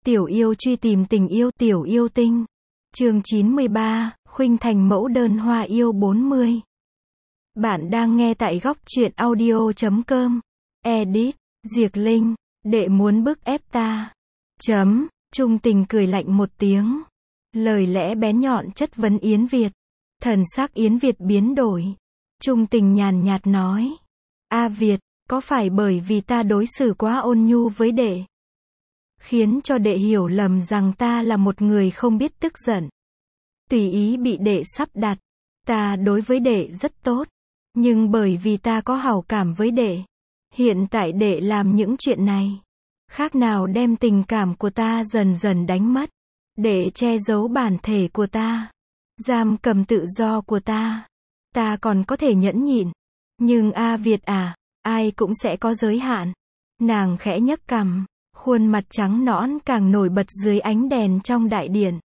Tiểu yêu truy tìm tình yêu, tiểu yêu tinh. Chương 93, khuynh thành mẫu đơn hoa yêu 40. Bạn đang nghe tại góc truyện audio.com. Edit, Diệc Linh, đệ muốn bức ép ta. Trung Tình cười lạnh một tiếng. Lời lẽ bén nhọn chất vấn Yến Việt. Thần sắc Yến Việt biến đổi. Trung Tình nhàn nhạt nói. A Việt, có phải bởi vì ta đối xử quá ôn nhu với đệ, khiến cho đệ hiểu lầm rằng ta là một người không biết tức giận, tùy ý bị đệ sắp đặt? Ta đối với đệ rất tốt, nhưng bởi vì ta có hảo cảm với đệ, hiện tại đệ làm những chuyện này, khác nào đem tình cảm của ta dần dần đánh mất, để che giấu bản thể của ta, giam cầm tự do của ta. Ta còn có thể nhẫn nhịn, nhưng A Việt à, ai cũng sẽ có giới hạn. Nàng khẽ nhấc cằm, khuôn mặt trắng nõn càng nổi bật dưới ánh đèn trong đại điện.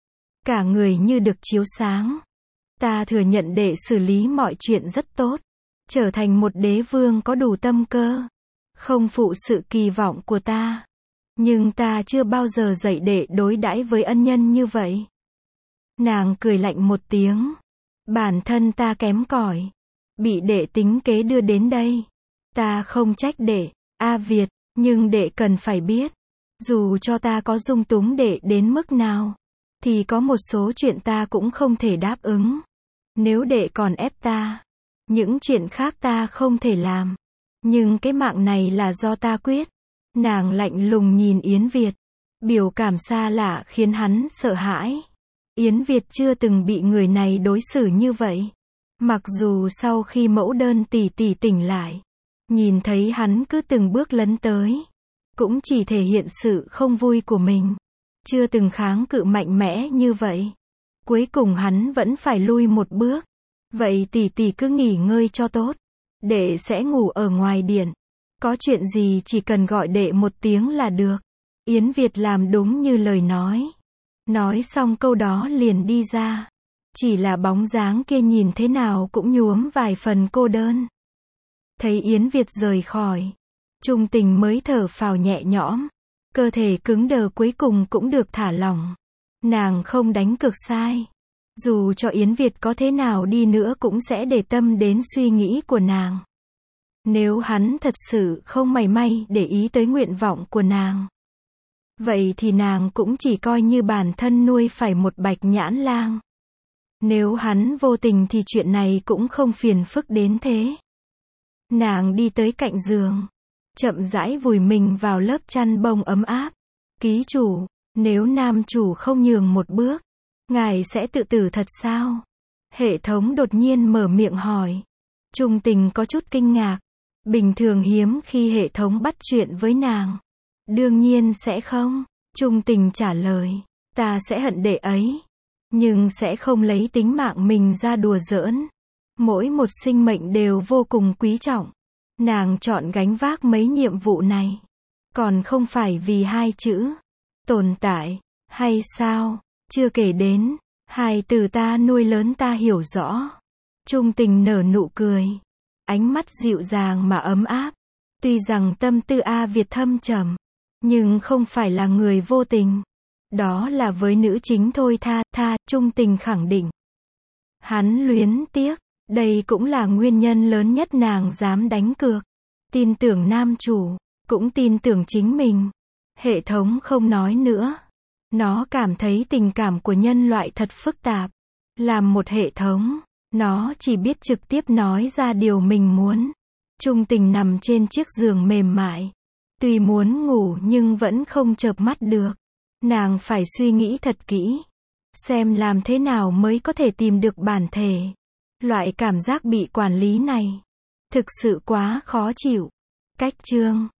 Cả người như được chiếu sáng. Ta thừa nhận đệ xử lý mọi chuyện rất tốt, trở thành một đế vương có đủ tâm cơ, không phụ sự kỳ vọng của ta. Nhưng ta chưa bao giờ dạy đệ đối đãi với ân nhân như vậy. Nàng cười lạnh một tiếng. Bản thân ta kém cỏi, bị đệ tính kế đưa đến đây. Ta không trách đệ, A Việt, nhưng đệ cần phải biết, dù cho ta có dung túng đệ đến mức nào, thì có một số chuyện ta cũng không thể đáp ứng. Nếu đệ còn ép ta, những chuyện khác ta không thể làm. Nhưng cái mạng này là do ta quyết. Nàng lạnh lùng nhìn Yến Việt, biểu cảm xa lạ khiến hắn sợ hãi. Yến Việt chưa từng bị người này đối xử như vậy. Mặc dù sau khi mẫu đơn tỷ tỷ tỉnh lại, nhìn thấy hắn cứ từng bước lấn tới, cũng chỉ thể hiện sự không vui của mình, chưa từng kháng cự mạnh mẽ như vậy. Cuối cùng hắn vẫn phải lui một bước. Vậy tỷ tỷ cứ nghỉ ngơi cho tốt, đệ sẽ ngủ ở ngoài điện. Có chuyện gì chỉ cần gọi đệ một tiếng là được. Yến Việt làm đúng như lời nói. Nói xong câu đó liền đi ra. Chỉ là bóng dáng kia nhìn thế nào cũng nhuốm vài phần cô đơn. Thấy Yến Việt rời khỏi, Trung Tình mới thở phào nhẹ nhõm. Cơ thể cứng đờ cuối cùng cũng được thả lỏng. Nàng không đánh cược sai. Dù cho Yến Việt có thế nào đi nữa cũng sẽ để tâm đến suy nghĩ của nàng. Nếu hắn thật sự không mảy may để ý tới nguyện vọng của nàng, vậy thì nàng cũng chỉ coi như bản thân nuôi phải một bạch nhãn lang. Nếu hắn vô tình thì chuyện này cũng không phiền phức đến thế. Nàng đi tới cạnh giường, chậm rãi vùi mình vào lớp chăn bông ấm áp. Ký chủ, nếu nam chủ không nhường một bước, ngài sẽ tự tử thật sao? Hệ thống đột nhiên mở miệng hỏi. Trung Tình có chút kinh ngạc. Bình thường hiếm khi hệ thống bắt chuyện với nàng. Đương nhiên sẽ không. Trung Tình trả lời. Ta sẽ hận đệ ấy, nhưng sẽ không lấy tính mạng mình ra đùa giỡn. Mỗi một sinh mệnh đều vô cùng quý trọng. Nàng chọn gánh vác mấy nhiệm vụ này, còn không phải vì hai chữ tồn tại, hay sao? Chưa kể đến, hai từ ta nuôi lớn ta hiểu rõ. Trung Tình nở nụ cười, ánh mắt dịu dàng mà ấm áp. Tuy rằng tâm tư A Việt thâm trầm, nhưng không phải là người vô tình. Đó là với nữ chính thôi Trung Tình khẳng định. Hắn luyến tiếc, đây cũng là nguyên nhân lớn nhất nàng dám đánh cược. Tin tưởng nam chủ, cũng tin tưởng chính mình. Hệ thống không nói nữa. Nó cảm thấy tình cảm của nhân loại thật phức tạp. Làm một hệ thống, nó chỉ biết trực tiếp nói ra điều mình muốn. Trung Tình nằm trên chiếc giường mềm mại. Tuy muốn ngủ nhưng vẫn không chợp mắt được. Nàng phải suy nghĩ thật kỹ, xem làm thế nào mới có thể tìm được bản thể. Loại cảm giác bị quản lý này thực sự quá khó chịu. Cách chương